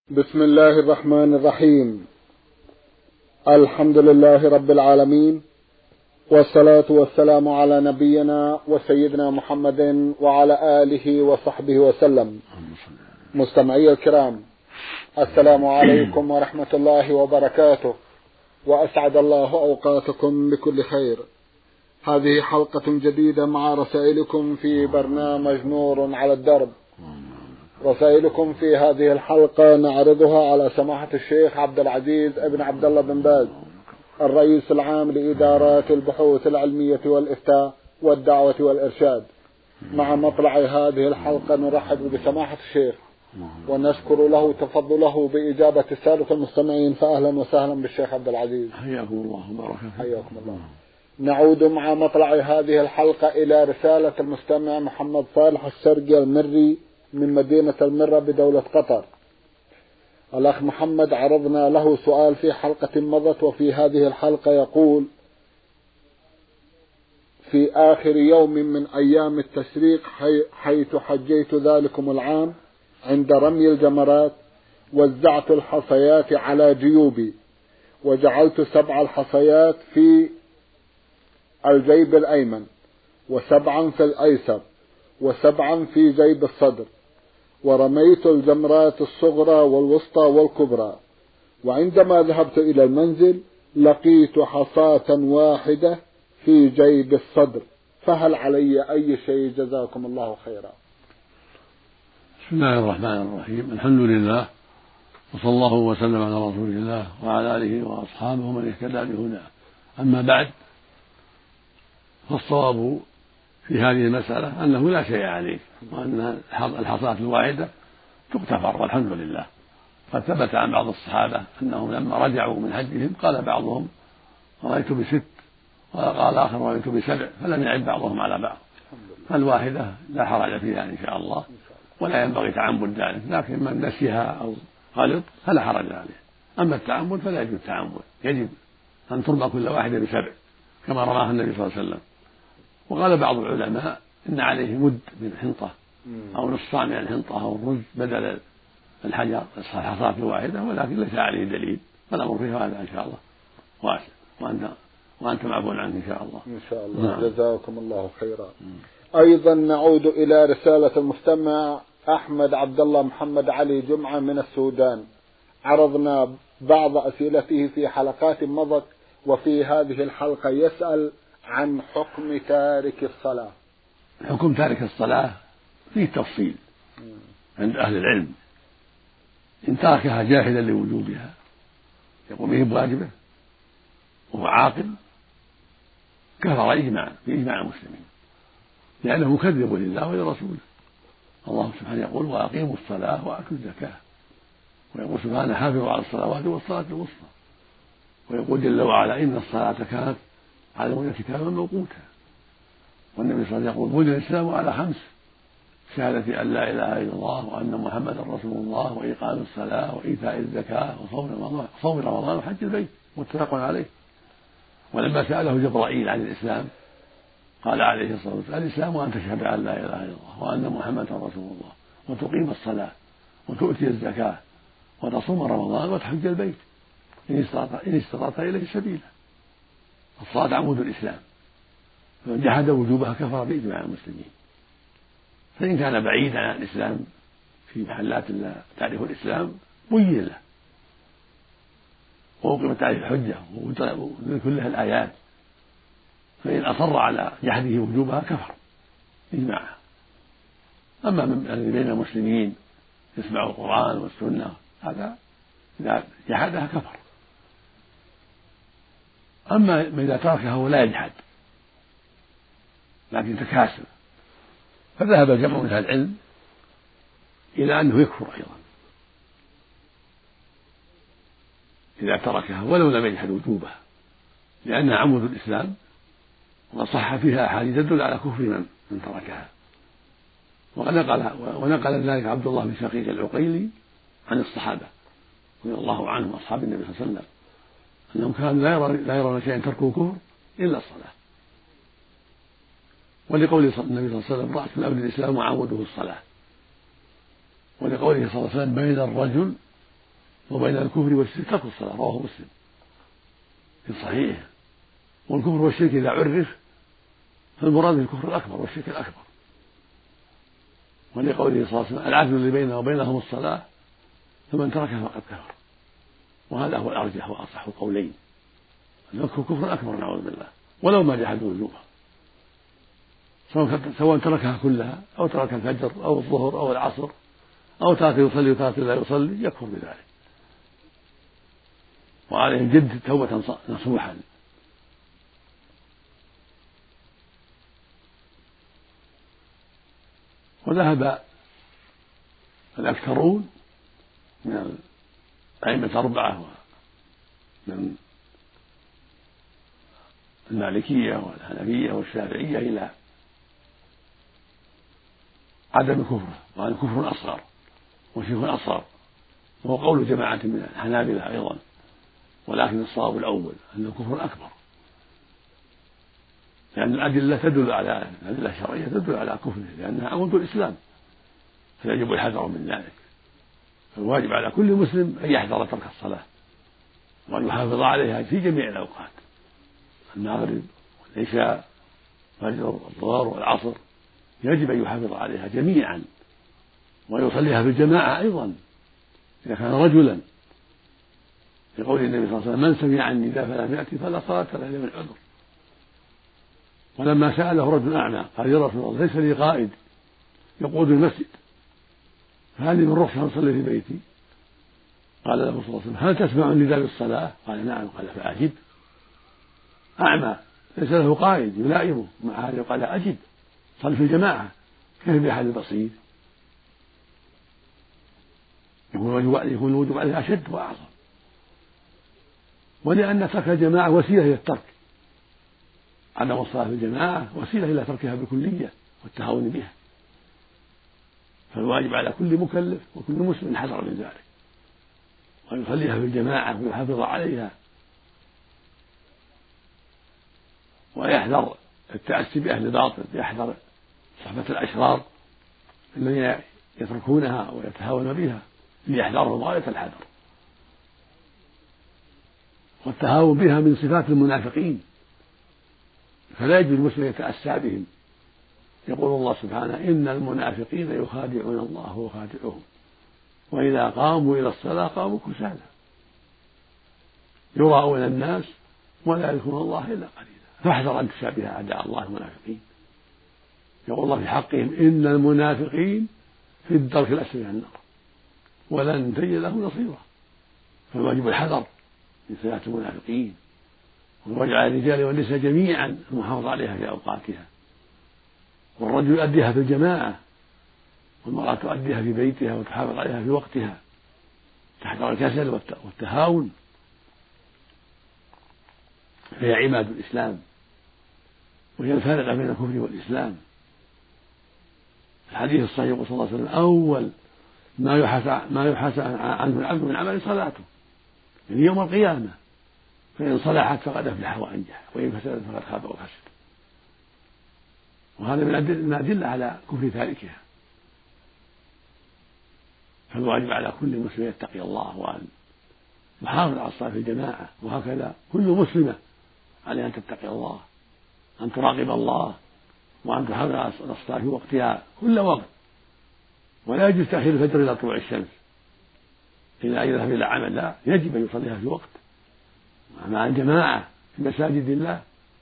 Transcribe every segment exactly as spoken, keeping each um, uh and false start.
بسم الله الرحمن الرحيم. الحمد لله رب العالمين، والصلاة والسلام على نبينا وسيدنا محمد وعلى آله وصحبه وسلم. مستمعي الكرام، السلام عليكم ورحمة الله وبركاته، وأسعد الله أوقاتكم بكل خير. هذه حلقة جديدة مع رسائلكم في برنامج نور على الدرب. رسائلكم في هذه الحلقة نعرضها على سماحة الشيخ عبد العزيز ابن عبد الله بن باز، الرئيس العام لإدارات البحوث العلمية والإفتاء والدعوة والإرشاد. مع مطلع هذه الحلقة نرحب بسماحة الشيخ ونشكر له تفضله بإجابة السادة المستمعين، فأهلا وسهلا بالشيخ عبد العزيز. حياكم الله وبارك فيكم. حياكم الله. نعود مع مطلع هذه الحلقة إلى رسالة المستمع محمد صالح السرقي المري من مدينة المرة بدولة قطر. الأخ محمد عرضنا له سؤال في حلقة مضت، وفي هذه الحلقة يقول: في آخر يوم من أيام التشريق حيث حجيت ذلكم العام عند رمي الجمرات وزعت الحصيات على جيوبي، وجعلت سبع الحصيات في الجيب الأيمن، وسبعا في الأيسر، وسبعا في جيب الصدر، ورميت الجمرات الصغرى والوسطى والكبرى. وعندما ذهبت إلى المنزل لقيت حصاة واحدة في جيب الصدر، فهل علي أي شيء؟ جزاكم الله خيرا. بسم الله الرحمن الرحيم. الحمد لله، وصلى الله وسلم على رسول الله وعلى آله وأصحابه من اهتدى بهداه. أما بعد، فالصواب في هذه المسألة أنه لا شيء عليك، وأن الحصاة الواحدة تغتفر والحمد لله. قد ثبت عن بعض الصحابة أنهم لما رجعوا من حجهم قال بعضهم رأيت بست، وقال آخر رأيت بسبع، فلم يعد بعضهم على بعض. فالواحدة لا حرج فيها إن شاء الله، ولا ينبغي تعمد ذلك، لكن من نسيها أو غلط فلا حرج عليه. أما التعمد فلا يجوز التعمد، يجب أن ترمى كل واحدة بسبع كما رماها النبي صلى الله عليه وسلم. وقال بعض العلماء إن عليه مد من الحنطة أو نصفان من الحنطة أو الرز بدل الحجر الحصاة الواحدة، ولكن ليس عليه دليل، فالأمر فيه هذا إن شاء الله واسع، وأنت وأنت معفون عنه إن شاء الله. إن شاء الله. نعم. جزاكم الله خيرا. أيضا نعود إلى رسالة المستمع أحمد عبد الله محمد علي جمعة من السودان. عرضنا بعض أسئلته في حلقات مضت، وفي هذه الحلقة يسأل عن حكم تارك الصلاة. حكم تارك الصلاة فيه تفصيل عند أهل العلم. إن تركها جاهلا لوجوبها يقوم به بواجبه وهو عاقل كفر إجماعا بإجماع المسلمين، لأنه مكذب لله ولرسوله. الله سبحانه يقول: وأقيموا الصلاة وآتوا الزكاة، ويقول سبحانه: حافظوا على الصلوات والصلاة الوسطى، ويقول جل وعلا: إن الصلاة كانت على المؤمنين كتابا موقوتا. والنبي صلى الله عليه وسلم يقول: بني الإسلام على خمس: شهادة أن لا إله إلا الله وأن محمدا رسول الله، وإقام الصلاة، وإيتاء الزكاة، وصوم رمضان صوم رمضان وحج البيت، متفق عليه. ولما سأله جبرائيل عن الإسلام قال عليه الصلاة والسلام: الإسلام أن تشهد أن لا إله إلا الله وأن محمدا رسول الله، وتقيم الصلاة، وتؤتي الزكاة، وتصوم رمضان، وتحج البيت إن استطعت إليه سبيلا. الصلاة عمود الإسلام، فمن جحد وجوبها كفر بإجماع المسلمين. فإن كان بعيدا عن الإسلام في محلات لا تعرف الإسلام بين له وأقيمت عليه الحجة وذكر له الآيات، فإن أصر على جحده وجوبها كفر إجماعا. أما من الذي بين المسلمين يسمع القرآن والسنة هذا إذا جحدها كفر. أما إذا تركها ولا يجحد لكن تكاسل، فذهب جمع من أهل العلم إلى أنه يكفر أيضا إذا تركها ولو لم يجحد وجوبها، لأنها عمود الإسلام، وصح فيها أحاديث تدل على كفر من, من تركها. ونقل, ونقل ذلك عبد الله بن شقيق العقيلي عن الصحابة رضي الله عنهم أصحاب النبي صلى الله عليه وسلم أنهم كانوا لا يرون شيئا تركوا كفر إلا الصلاة. ولقول النبي صلى الله عليه وسلم: رأس من أمر الإسلام وعموده الصلاة. ولقوله صلى الله عليه وسلم: بين الرجل وبين الكفر والشرك ترك الصلاة، رواه مسلم في صحيحه. والكفر والشرك إذا عرف فالمراد الكفر الأكبر والشرك الأكبر، ولقوله صلى الله عليه وسلم العدل اللي بينه وبينهم الصلاة فمن تركها فقد كفر، وهذا هو الأرجح وأصح القولين، أنه كفر أكبر نعوذ بالله ولو ما جحد وجوبها، سواء تركها كلها أو ترك الفجر أو الظهر أو العصر أو ترك يصلي وترك لا يصلي يكفر بذلك، وعليه الجد توبة نصوحا. وذهب الأكثرون من الأئمة الأربعة ومن المالكية والحنفية والشافعية إلى عدم كفره، وهذا كفر أصغر وشرك أصغر، وهو قول جماعة من الحنابلة أيضا، ولكن الصواب الأول أنه كفر أكبر، لأن الأدلة تدل على الأدلة الشرعية تدل على كفره، لأنها عمود الإسلام، فيجب الحذر من ذلك. فالواجب على كل مسلم أن يحذر ترك الصلاة وأن يحافظ عليها في جميع الأوقات، المغرب والعشاء والفجر والظهر والعصر يجب أن يحافظ عليها جميعا، ويصليها في الجماعة أيضا إذا كان رجلا، لقول النبي صلى الله عليه وسلم من سمع النداء فلم يأتي فلا صلاة له إلا من عذر. ولما سأله رجل أعمى قال يا رسول الله ليس لي قائد يقود المسجد فهل من رخصة أن أصلي في بيتي؟ قال له صلى الله عليه وسلم هل تسمع النداء بالصلاة؟ قال نعم. قال فأجب. أعمى ليس له قائد يلائمه، مع هذا قال أجب صل في الجماعة، كيف بأحد بصير؟ يكون الوجوب عليه أشد وأعظم، ولأن ترك الجماعة وسيلة إلى الترك، عدم الصلاة في الجماعة وسيلة إلى تركها بالكلية والتهاون بها، فالواجب على كل مكلف وكل مسلم الحذر من ذلك، وأن يصليها في الجماعة ويحافظ عليها، ويحذر التأسي بأهل الباطل، يحذر صحبة الأشرار الذين يتركونها ويتهاون بها، ليحذرهم غاية الحذر. والتهاون بها من صفات المنافقين، فلا يجوز المسلم يتأسى بهم. يقول الله سبحانه إن المنافقين يخادعون الله وهو خادعهم وإذا قاموا إلى الصلاة قاموا كسالى يراءون الناس ولا يذكرون الله إلا قليلا. فاحذر أن تشابه أعداء الله المنافقين. يقول الله في حقهم إن المنافقين في الدرك الأسفل من النار ولن تجد له نصيرا. فالواجب الحذر من صفات المنافقين، والواجب على الرجال والنساء جميعا المحافظة عليها في أوقاتها، والرجل يؤديها في الجماعة والمرأة تؤديها في بيتها وتحافظ عليها في وقتها، تحذر الكسل والتهاون، فهي عماد الإسلام وهي الفارقة بين الكفر والإسلام. الحديث الصحيح صلى الله عليه وسلم أول ما يحاسب ما يحاسب عنه العبد من عمل صلاته، يعني يوم القيامة، فإن صلحت فقد أفلح وأنجح وإن فسدت فقد خاب وخسر. وهذا من الأدلة على كفر تاركها. فالواجب على كل مسلم يتقي الله وأن يحافظ على الصلاة في الجماعة، وهكذا كل مسلمة عليها أن تتقي الله، أن تراقب الله، وأن تحافظ على الصلاة في وقتها كل وقت، ولا يجوز تأخير الفجر إلى طلوع الشمس إذا ذهب إلى عمل، لا، يجب أن يصليها في وقت مع الجماعة في مساجد الله.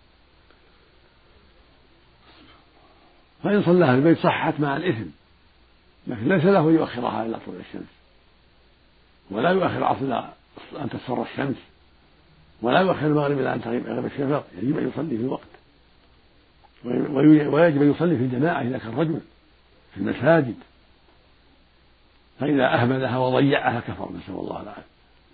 فإن صلاها في البيت صحت مع الإثم، لكن ليس له أن يؤخرها إلى طلوع الشمس، ولا يؤخر العصر إلى أن تصفر الشمس، ولا يؤخر المغرب إلى أن تغيب الشفق. يجب أن يصلي في الوقت، ويجب أن يصلي في الجماعة إذا كان رجل في المساجد، فإذا أهملها وضيعها كفر، نسأل الله العافية.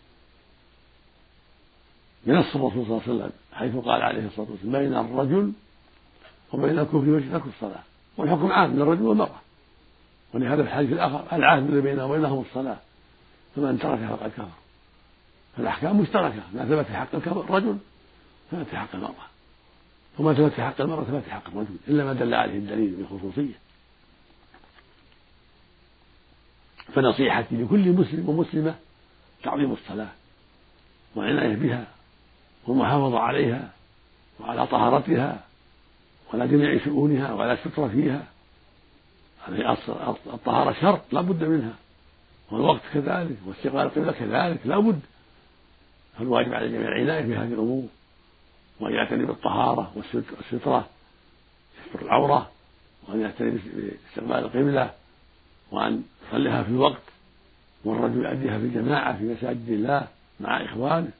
بنص الرسول صلى الله عليه وسلم حيث قال عليه الصلاة والسلام بين الرجل وبين الكفر والشرك ترك الصلاة، والحكم عام للرجل والمرأة. ولهذا في الحديث الآخر العهد الذي بيننا وبينهم الصلاة فمن تركها فقد كفر. فالأحكام مشتركة، ما ثبت في حق الرجل ثبت في حق المرأة، وما ثبت في حق المرأة ثبت في حق الرجل، إلا ما دل عليه الدليل بالخصوصية. فنصيحتي لكل مسلم ومسلمة تعظيم الصلاة والعناية بها والمحافظة عليها وعلى طهارتها وعلى جميع شؤونها وعلى الستر فيها. هذه الطهارة شرط لا بد منها، والوقت كذلك، واستقبال القبلة كذلك لا بد. فالواجب على الجميع العناية بهذه الأمور، وأن يعتني بالطهارة والسترة، ستر العورة، وأن يعتني باستقبال القبلة، وأن يصليها في الوقت، والرجل يؤديها في الجماعة في مساجد الله مع إخوانه.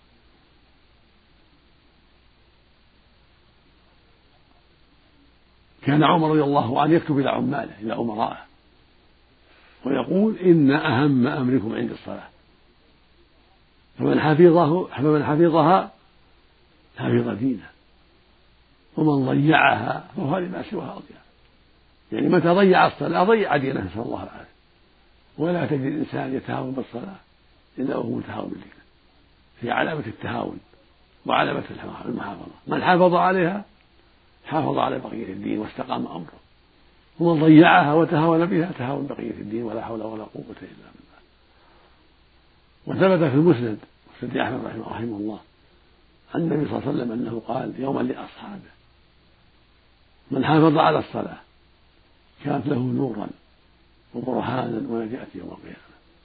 كان عمر رضي الله عنه يكتب إلى عماله إلى أمرائه ويقول: إن أهم أمركم عند الصلاة، فمن حفظه فمن حفظها حفظ دينه، ومن ضيعها فهو لما سواها أضيع. يعني متى ضيع الصلاة ضيع دينه، نسأل الله العافية. ولا تجد الإنسان يتهاون بالصلاة إلا وهو متهاون بدينه، في علامة التهاون وعلامة المحافظة. من حافظ عليها حافظ على بقية الدين واستقام أمره، ومن ضيعها وتهاون بها تهاون بقية الدين، ولا حول ولا قوة إلا بالله. وثبت في المسند مسند أحمد رحمه الله عن النبي صلى الله عليه وسلم أنه قال يوما لأصحابه: من حافظ على الصلاة كانت له نورا وبرهانا ونجاة يوم القيامة،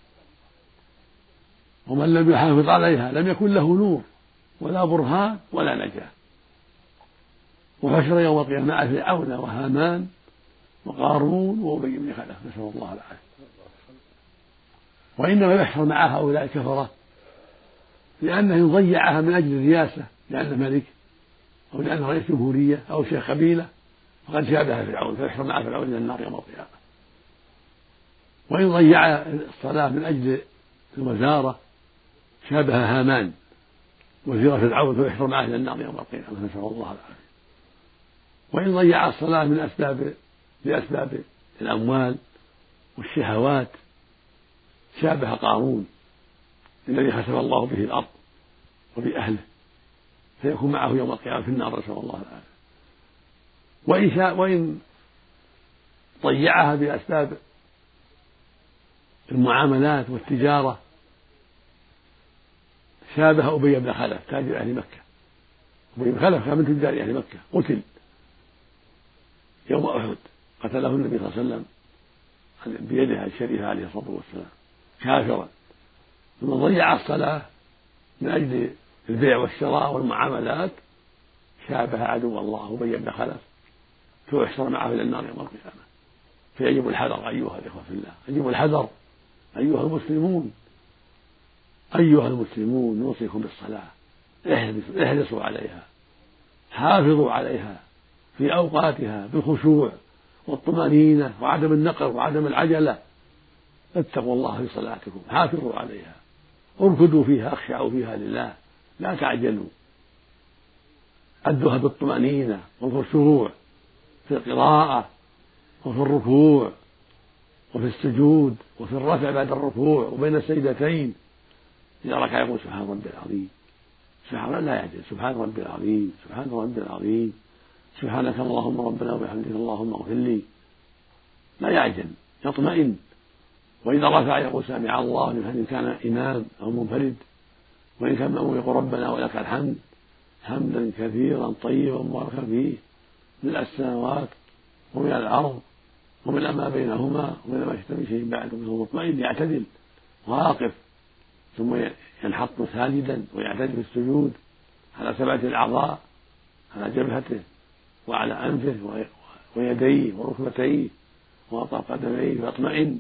ومن لم يحافظ عليها لم يكن له نور ولا برهان ولا نجاة. وحشر يوم القيامة مع فرعون وهامان وقارون وأبي بن خلف، نسأل الله العافية. وإنما يحشر مع هؤلاء الكفرة لأنه يضيعها من أجل الرياسة، لأنه ملك أو لأنه رئيس جمهورية أو شيخ قبيلة، فقد شابه فرعون فيحشر مع فرعون إلى النار يوم القيامة. وإن ضيع الصلاة من أجل الوزارة شابه هامان وزير فرعون فيحشر معه إلى النار يوم القيامة، نسأل الله العافية. وإن ضيع الصلاة من أسباب لأسباب الأموال والشهوات شابه قارون الذي خسف الله به الأرض وبأهله فيكون معه يوم القيامة في النار، نسأل الله العافية. وإن شاء وإن ضيعها بأسباب المعاملات والتجارة شابه أبي بن خلف تاجر أهل مكة. أبي بن خلف كان من تجار أهل مكة، قتل يوم أحد، قتله النبي صلى الله عليه وسلم بيده الشريفة عليه الصلاة والسلام كافرا. ثم ضيع الصلاة من أجل البيع والشراء والمعاملات شابه عدو الله أبي بن خلف فيحشر معه إلى النار يوم القيامة. فيجب الحذر أيها الإخوة في الله، يجب الحذر أيها المسلمون، أيها المسلمون نوصيكم بالصلاة، احرصوا عليها، حافظوا عليها في أوقاتها بالخشوع والطمأنينة وعدم النقر وعدم العجلة. اتقوا الله في صلاتكم، حافظوا عليها، اركضوا فيها، اخشعوا فيها لله، لا تعجلوا، أدوها بالطمأنينة والخشوع في القراءة وفي الركوع وفي السجود وفي الرفع بعد الركوع وبين السجدتين. إذا ركع يقول سبحان ربي العظيم، سبحان لا يعجل، سبحان ربي العظيم، سبحان ربي العظيم، سبحانك اللهم ربنا وبحمدك اللهم اغفر لي، لا يعجل، يطمئن. وإذا رفع يقول سمع الله لمن كان إمام أو منفرد، وإن كان مأموم يقول ربنا ولك الحمد حمدا كثيرا طيبا مباركا فيه من السماوات ومن الأرض ومن ما بينهما ومن ما شئت من شيء بعد، ومن مطمئن يعتدل واقف، ثم ينحط ساجدا ويعتدل في السجود على سبعة الأعضاء، على جبهته وعلى أنفه ويديه وركبتيه وأطراف قدميه، فيطمئن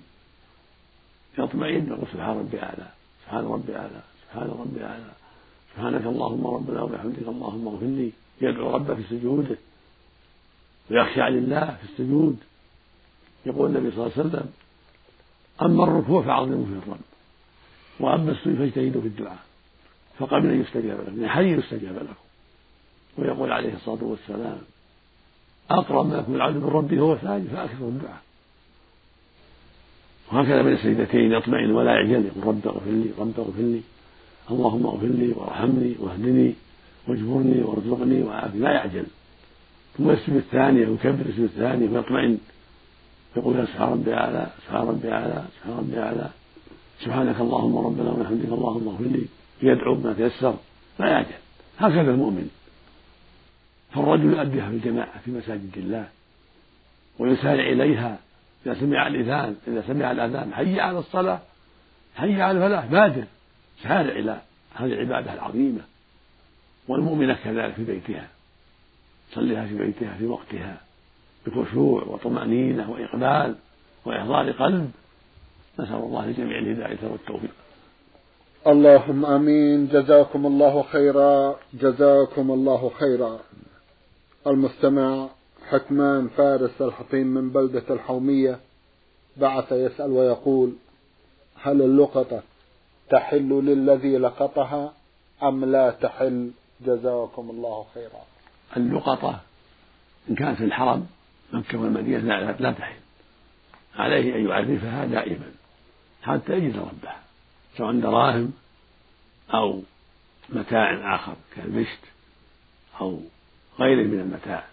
يطمئن يقول سبحان ربي أعلى، سبحان ربي أعلى، سبحان ربي أعلى، سبحانك اللهم ربنا وبحمدك اللهم اغفر لي. يدعو ربه في سجوده ويخشع لله في السجود. يقول النبي صلى الله عليه وسلم: أما الركوع فعظموا فيه الرب، وأما السجود فاجتهدوا في الدعاء فقبل أن يستجاب لكم، من حي يستجاب لكم. ويقول عليه الصلاة والسلام: أقرب ما يكون العبد من ربه وهو ساجد فأكثر الدعاء. وهكذا بين السجدتين يطمئن ولا يعجل، يقول رب اغفر لي، رب اغفر لي، اللهم اغفر لي وارحمني واهدني واجبرني وارزقني وعافني، لا يعجل. ثم يسجد الثانية ويكبر السجود الثاني ويطمئن، يقول سبحان ربي أعلى، سبحان ربي أعلى، سبحان ربي أعلى، سبحانك اللهم ربنا وبحمدك اللهم اغفر لي، يدعو ما تيسر لا يعجل. هكذا المؤمن. فالرجل يؤديها في الجماعة في مساجد الله ويسارع إليها إذا سمع الأذان إذا سمع الأذان حي على الصلاة حي على الفلاح بادر سارع إلى هذه العبادة العظيمة. والمؤمنة كذلك في بيتها صليها في بيتها في وقتها بخشوع وطمأنينة وإقبال وإحضار قلب. نسأل الله لجميع الهداية والتوفيق. اللهم آمين. جزاكم الله خيرا، جزاكم الله خيرا. المستمع حكمان فارس الحطيم من بلدة الحومية بعث يسأل ويقول: هل اللقطة تحل للذي لقطها أم لا تحل؟ جزاكم الله خيرا. اللقطة إن كانت في الحرم مكة والمدينة لا, لا تحل، عليه أن يعرفها دائما حتى يجد ربها، سواء دراهم أو متاع آخر كالمشت أو غيره من المتاع.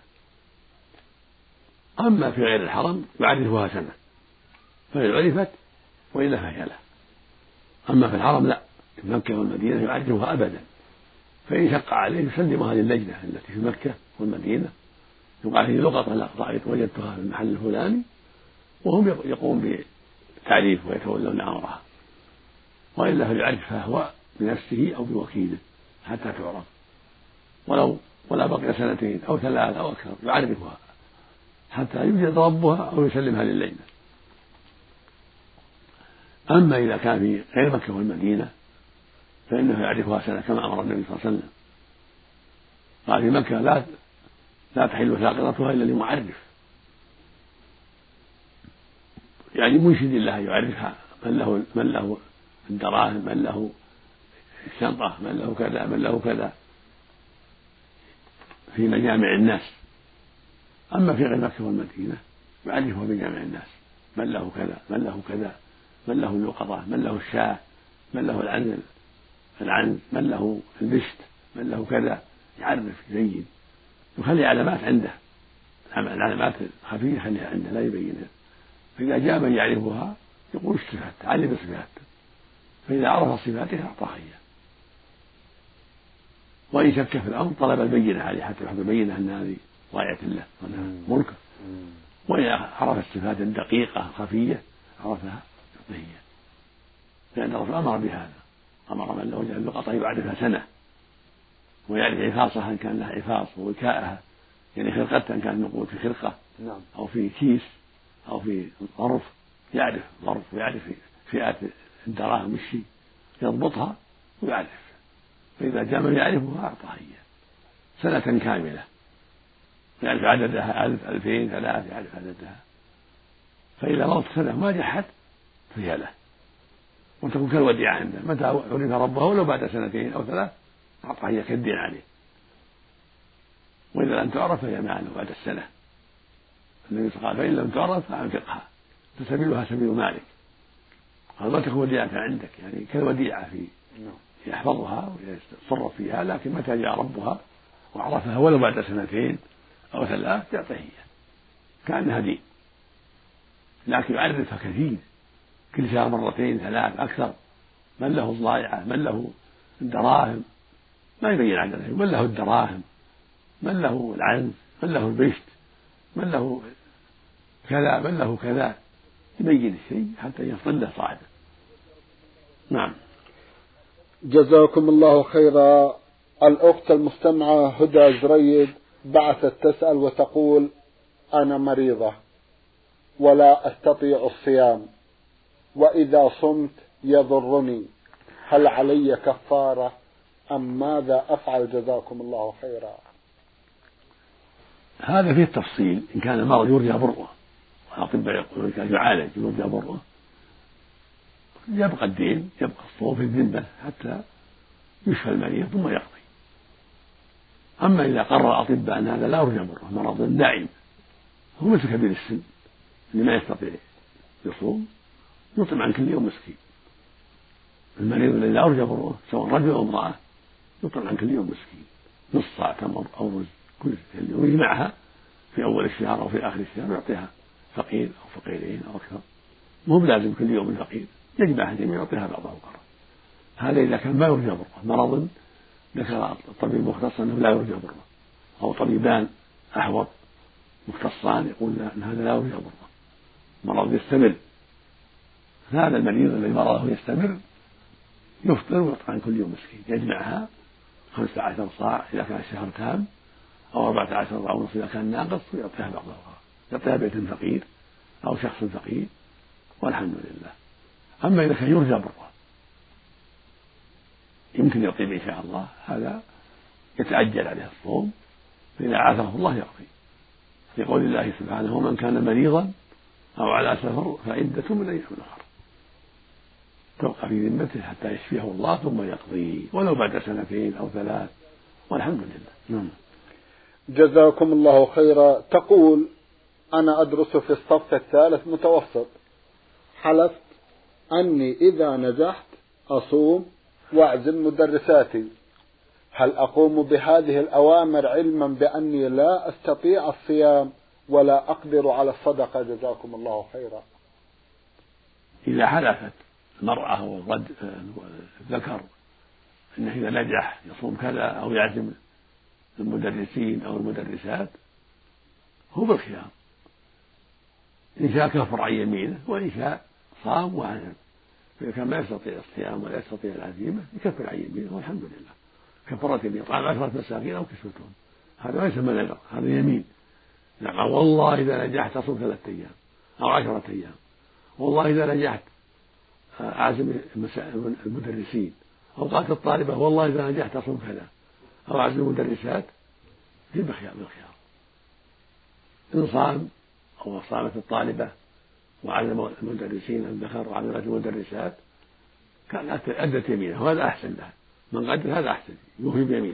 أما في غير الحرم يعرفها سنة فإن عرفت وإلا فهي له. أما في الحرم لا، في مكة والمدينة يعرفها أبدا، فإن شق عليه يسلمها للجنة التي في مكة والمدينة يقال هذه لقطة وجدتها في المحل الفلاني، وهم يقوم بتعريف ويتولون أمرها، وإلا فليعرفها هو بنفسه أو بوكيله حتى تعرف، ولو ولا بقي سنتين أو ثلاث أو أكثر يعرفها حتى يوجد ربها أو يسلمها للجنة. أما إذا كان في غير مكة والمدينة فإنه يعرفها سنة كما أمر النبي صلى الله عليه وسلم. قال في مكة لا لا تحل ساقطتها إلا لمعرف، يعني منشد الله يعرفها، من له من له الدراهم، من له الشنطة، من له كذا من له كذا في مجامع الناس. أما في غير مكة والمدينة يعرفها بجامع الناس، من له كذا من له كذا، من له اللقطة، من له الشاة، من له العنز العنز من له البشت، من له كذا، يعرف يبين، يخلي علامات عنده، العلامات الخفية يخليها عنده لا يبينها. فإذا جاء من يعرفها يقول الصفات، علم الصفات، فإذا عرف صفاتها أعطاها إياه. وإن شك في الأمر طلب البينة عليه حتى يحضر بينة أن هذه ضايعة له وأنها ملكة. وإن عرف الصفات الدقيقة الخفية عرفها يعطيه إياه، لأن الرسول أمر بهذا، أمر من له اللقطة يعرفها سنة ويعرف عفاصها إن كان لها عفاص ووكاءها، يعني خرقتها إن كان نقود في خرقة أو في كيس أو في ظرف، يعرف ظرف ويعرف فئات الدراهم والشيء يضبطها ويعرف. فإذا جاء من يعرفها أعطاها إياه سنة كاملة، يعرف عددها ألف ألفين ثلاث يعرف عددها. فإذا مرت سنة ما جحت فهي له، وتكون كالوديعة عنده، متى عرف ربه ولو بعد سنتين أو ثلاث أعطاها إياه كالدين عليه. وإذا لم تعرف فهي معه بعد السنة. النبي قال: فإن لم تعرف فأنفقها فسبيلها سبيل مالك. قال: ما تكون وديعة عندك، يعني كالوديعة في يحفظها ويتصرف فيها، لكن متى جاء ربها وعرفها ولو بعد سنتين أو ثلاث يعطيه إياه كأنها دين. لكن يعرفها كثير كل شهر مرتين ثلاث أكثر، من له الضائعة، من له الدراهم ما يبين عدده، من له الدراهم، من له العنز، من له البشت، من له كذا من له كذا، يبين الشيء حتى يفضل له صاحبه. نعم. جزاكم الله خيرا. الأخت المستمعة هدى زريد بعثت تسأل وتقول: أنا مريضة ولا أستطيع الصيام، وإذا صمت يضرني، هل علي كفارة أم ماذا أفعل؟ جزاكم الله خيرا. هذا فيه التفصيل. إن كان المرض يرجى بره، والأطباء يقولون كان يعالج يرجى بره، يبقى الدين، يبقى الصوم في الذمة حتى يشفى المريض ثم يقضي. أما إذا قرر الأطباء أن هذا لا يرجى بره، مرض دائم، هو مثل كبير السن اللي ما يستطيع يصوم، يطعم عن كل يوم مسكين. المريض الذي لا يرجى بره سواء رجل أو امرأة يطعم عن كل يوم مسكين، نص صاع تمر أو رز كل يوم، ويجمعها في أول الشهر أو في آخر الشهر يعطيها فقير أو فقيرين أو أكثر، مو بلازم كل يوم الفقير، يجمعها جميعا يعطيها بعضها الآخر. هذا إذا كان ما يرجى بره، مرض ذكر الطبيب مختص أنه لا يرجى بره، أو طبيبان أحوط مختصان يقول أن هذا لا يرجى بره، مرض يستمر. هذا المريض الذي مرضه يستمر يفطر ويطعم كل يوم مسكين، يجمعها خمسة عشر صاع إذا كان الشهر تام، أو أربعة عشر صاع ونصف إذا كان ناقص، ويعطيها بعضها الآخر، يعطيها بيت فقير أو شخص فقير، والحمد لله. أما إذا كان يرجى بره يمكن يطيب إن شاء الله، هذا يتعجل عليه الصوم، فإذا عافاه الله يقضي، لقول الله سبحانه: ومن كان مريضا أو على سفر فعدة من أيام أخرى، تبقى في ذمته حتى يشفيه الله ثم يقضي، ولو بعد سنتين أو ثلاث، والحمد لله. نعم. جزاكم الله خيرا. تقول: أنا أدرس في الصف الثالث متوسط، حلفت أني إذا نجحت أصوم وأعزم مدرساتي، هل أقوم بهذه الأوامر علما بأني لا أستطيع الصيام ولا أقدر على الصدقة؟ جزاكم الله خيرا. إذا حلفت المرأة والذكر أنه إذا نجح يصوم كذا أو يعزم المدرسين أو المدرسات، هو بالخيار، إن شاء كفر عن يمينه، وإن شاء صام وعزم. فإذا كان ما يستطيع الصيام ولا يستطيع العزيمة يكفر عن يمينه، والحمد لله. كفارة يمين، طعام عشرة مساكين أو كسوتهم، هذا ما يسمى نذر، هذا يمين. نعم، والله إذا نجحت أصوم ثلاثة أيام أو عشرة أيام، والله إذا نجحت أعزم المدرسين، أو قالت الطالبة: والله إذا نجحت أصوم كذا، أو أعزم المدرسات، في بخيار بالخيار. إن صام أو صامت الطالبة وعزم المدرسين الذكر وعزمت المدرسات كانت أدت يمينه، وهذا أحسن لها، من قدر هذا أحسن، يوفي بيمينه.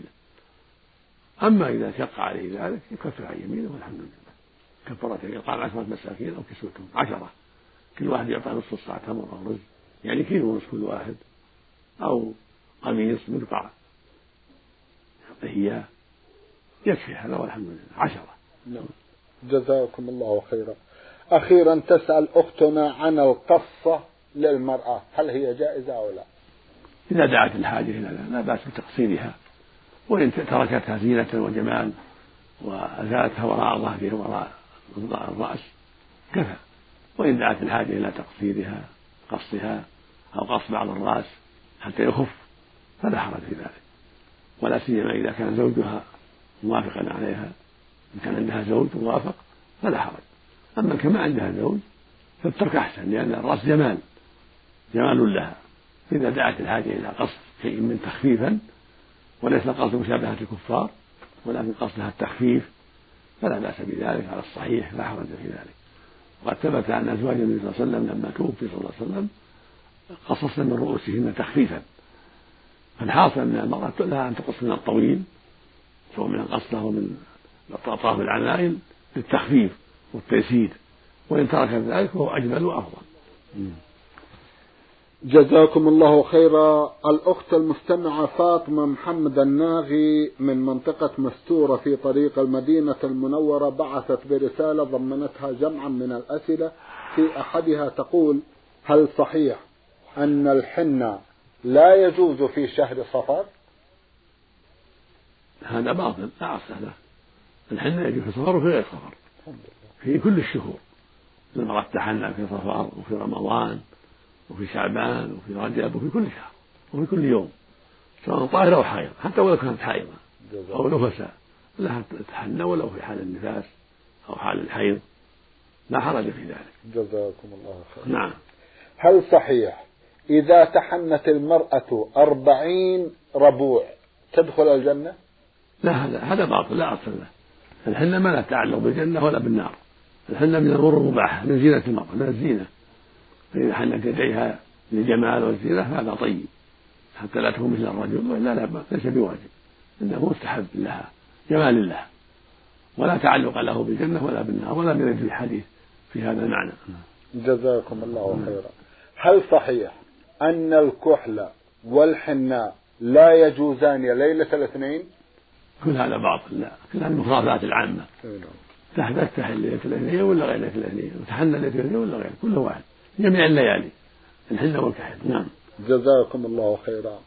أما إذا شق عليه ذلك يكفر عن يمينه، والحمد لله. كفارة يطعم عشرة مساكين أو كسوتهم عشرة، كل واحد يعطى نصف صاع تمر أو رز، يعني كيلو ونصف كل واحد، أو قميص مقطع يعطيه إياه، يكفي هذا، والحمد لله. عشرة. نعم. جزاكم الله خيرا. أخيرا تسأل أختنا عن القصة للمرأة، هل هي جائزة أو لا؟ إذا دعت الحاجة إلى ذلك لا بأس بتقصيرها، وإن تركتها زينة وجمال وأزالتها وراء ظهرها وراء الرأس كفى. وإن دعت الحاجة إلى تقصيرها قصها أو قص بعض الرأس حتى يخف فلا حرج في ذلك، ولا سيما إذا كان زوجها موافقا عليها. إن كان عندها زوج موافق فلا حرج، أما كما عندها زوج فالترك أحسن، لأن الرأس جمال جمال لها. إذا دعت الحاجة إلى قصد شيء من تخفيفا، وليس قصد مشابهة الكفار ولكن قصدها التخفيف، فلا بأس بذلك على الصحيح، لا حرج في ذلك. وقد ثبت أن أزواج النبي صلى الله عليه وسلم لما توفي صلى الله عليه وسلم قصصن من رؤوسهن تخفيفا. فالحاصل أن المرأة لها أن تقص من الطويل، سواء من القصة ومن أطراف العمائل للتخفيف والتيسير، وإن تركت ذلك فهو أجمل وأفضل. جزاكم الله خيرا. الأخت المستمعة فاطمة محمد الناغي من منطقة مستورة في طريق المدينة المنورة بعثت برسالة ضمنتها جمعا من الأسئلة، في أحدها تقول: هل صحيح أن الحنة لا يجوز في شهر صفر؟ هذا باطل، لا أصل له. الحنة يجوز في صفر وفي غير صفر، في كل الشهور. المرأة تحنى في صفر وفي رمضان وفي شعبان وفي رجب وفي كل شهر وفي كل يوم، سواء طاهرة أو حائض، حتى ولو كانت حائضة أو نفساء لها تتحنى ولو في حال النفاس أو حال الحيض، لا حرج في ذلك. جزاكم الله خير. نعم. هل صحيح إذا تحنت المرأة أربعين ربوع تدخل الجنة؟ لا، هذا هذا باطل، لا أصل له. الحنة ما لا تعلق بالجنة ولا بالنار، الحنة من الأمور المباحة، من زينة المرأة، من الزينة. فإذا حنت يديها للجمال والزينة هذا طيب، حتى لا تكون مثل الرجل، وإلا لا ليس بواجب، إنه مستحب لها، جمال لها، ولا تعلق له بالجنة ولا بالنار، ولا من أجل الحديث في هذا المعنى. جزاكم الله خيرا. هل صحيح أن الكحل والحناء لا يجوزان ليلة الاثنين؟ كل هذا باطل، لا، كل هذه المخالفات العامة. تحل ليلة الاثنين ولا غير ليلة الاثنين، وتحنى ليلة الاثنين ولا غير، كل واحد، جميع الليالي الحل والكحل. نعم. جزاكم الله خيرا.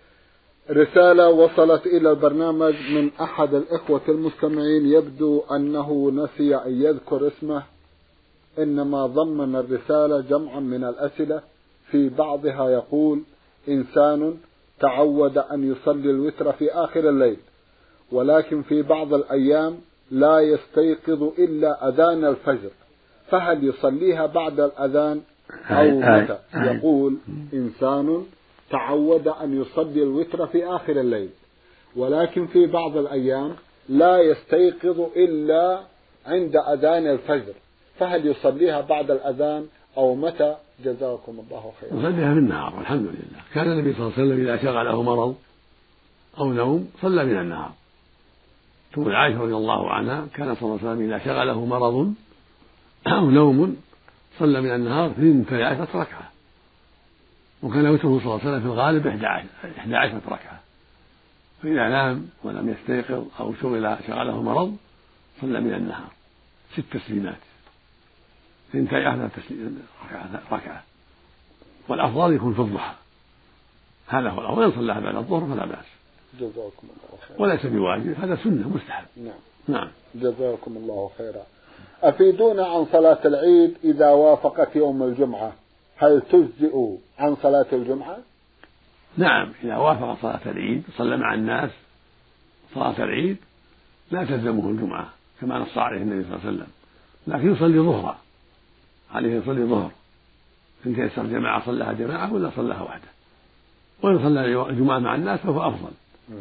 رسالة وصلت إلى البرنامج من أحد الإخوة المستمعين، يبدو أنه نسي أن يذكر اسمه، إنما ضمن الرسالة جمعا من الأسئلة، في بعضها يقول: إنسان تعود أن يصلي الوتر في آخر الليل، ولكن في بعض الأيام لا يستيقظ إلا أذان الفجر، فهل يصليها بعد الأذان أو متى؟ يقول: إنسان تعود أن يصلي الوتر في آخر الليل، ولكن في بعض الأيام لا يستيقظ إلا عند أذان الفجر، فهل يصليها بعد الأذان أو متى؟ جزاكم الله خيرا. يصليها في النهار والحمد لله. كان النبي صلى الله عليه وسلم إذا شغله مرض أو نوم صلى من النهار. تقول عائشة رضي الله عنها: كان صلى الله عليه وسلم إذا شغله مرض أو نوم صلى من النهار اثنتي عشرة ركعة، وكان وتره صلى الله عليه وسلم في الغالب إحدى عشرة ركعة، فإذا نام ولم يستيقظ أو شغل شغله مرض صلى من النهار ست تسليمات، اثنتي عشرة ركعة، والأفضل يكون في الضحى، هذا هو الأفضل. صلىها بعد الظهر فلا بأس. جزاكم الله خيرا. وليس بواجب، هذا سنة مستحب. نعم. نعم. جزاكم الله خيرا. أفيدونا عن صلاة العيد إذا وافقت يوم الجمعة، هل تجزئ عن صلاة الجمعة؟ نعم، إذا وافق صلاة العيد صلى مع الناس صلاة العيد لا تلزمه الجمعة كما نص عليه النبي صلى الله عليه وسلم، لكن يصلي ظهرا، عليه يصلي ظهر، إن تيسر جماعة صلىها جماعة ولا صلىها وحده، وإن صلى الجمعة مع الناس فهو أفضل.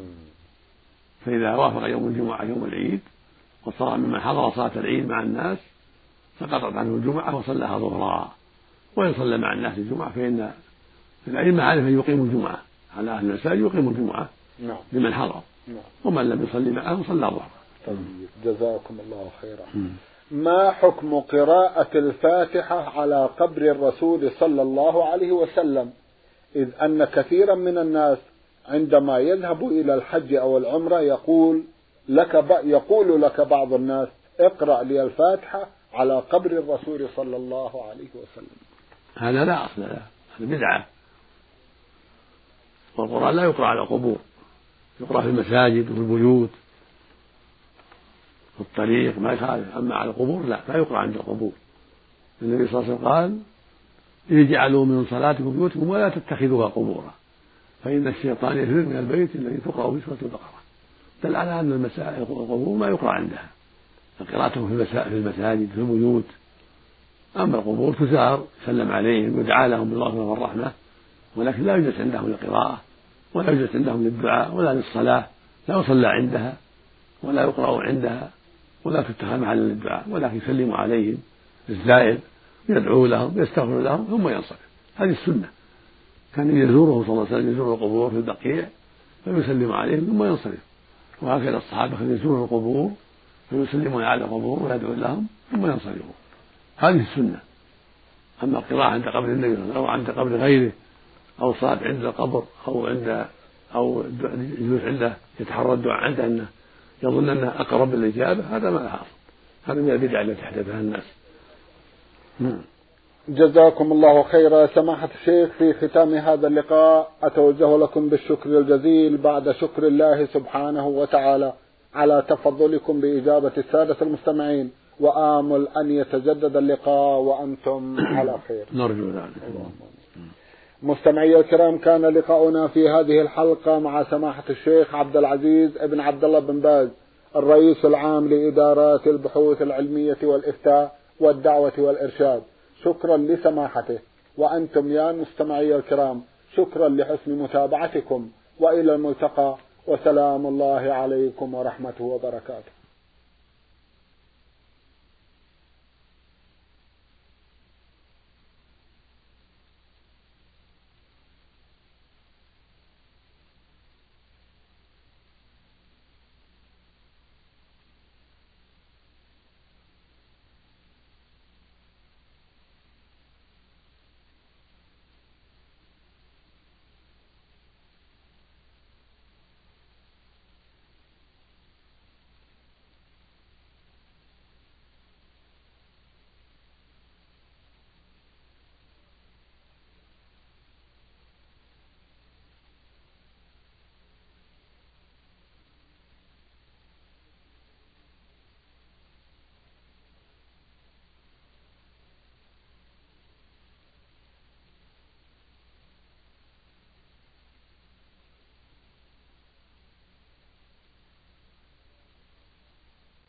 فإذا وافق يوم الجمعة يوم العيد وصار ممن حضر صلاة العيد مع الناس سقطت عنه الجمعة وصلىها ظهرا، وإن صلى مع الناس الجمعة فإن الأئمة عليه أن يقيموا الجمعة على أهل المساجد، يقيموا الجمعة نعم. لمن حضر، نعم. ومن لم يصلي معه صلى ظهرا. طيب. جزاكم الله خيرا. ما حكم قراءة الفاتحة على قبر الرسول صلى الله عليه وسلم، إذ أن كثيرا من الناس عندما يذهب إلى الحج أو العمرة يقول لك ب... يقول لك بعض الناس: اقرأ لي الفاتحة على قبر الرسول صلى الله عليه وسلم. هذا لا أصل له، هذا بدعة، والقرآن لا يقرأ على القبور، يقرأ في المساجد وفي البيوت في الطريق ما يخالف، أما على القبور لا، لا يقرأ عند القبور. النبي صلى الله عليه وسلم قال: اجعلوا من صلاتكم بيوتكم ولا تتخذوها قبورا، فإن الشيطان يفر من البيت الذي تقرأ فيه سورة البقرة. دل على أن المساجد القبور ما يقرأ عندها، فقراءتهم في المساجد في البيوت. أما القبور تزار يسلم عليهم ويدعى لهم بالمغفرة والرحمة، ولكن لا يجلس عندهم للقراءة ولا يجلس عندهم للدعاء ولا للصلاة، لا يصلى عندها ولا يقرأ عندها ولا تتخذ محلا للدعاء، ولكن يسلم عليهم الزائر، يدعو لهم يستغفر لهم ثم ينصرف. هذه السنة. كان يزوره صلى الله عليه وسلم يزور القبور في البقيع فيسلم عليهم ثم ينصرف، وهكذا الصحابة كانوا يزورون القبور فيسلمون على القبور ويدعو لهم ثم ينصرفون. هذه السنة. أما القراءة عند قبر النبي أو عند قبر غيره أو الصلاة عند القبر أو عند أو الجلوس عنده يتحرى الدعاء عنده أنه يظن أنه أقرب للإجابة، هذا ما حاصل، هذا من البدع التي تحدثها الناس. جزاكم الله خيرا. سماحة الشيخ، في ختام هذا اللقاء أتوجه لكم بالشكر الجزيل بعد شكر الله سبحانه وتعالى على تفضلكم بإجابة السادة المستمعين، وآمل أن يتجدد اللقاء وأنتم على خير. نرجو ذلك. مستمعي الكرام، كان لقاؤنا في هذه الحلقة مع سماحة الشيخ عبد العزيز ابن عبد الله بن باز، الرئيس العام لإدارات البحوث العلمية والإفتاء والدعوة والإرشاد. شكرا لسماحته، وأنتم يا مستمعي الكرام شكرا لحسن متابعتكم، وإلى الملتقى، وسلام الله عليكم ورحمته وبركاته.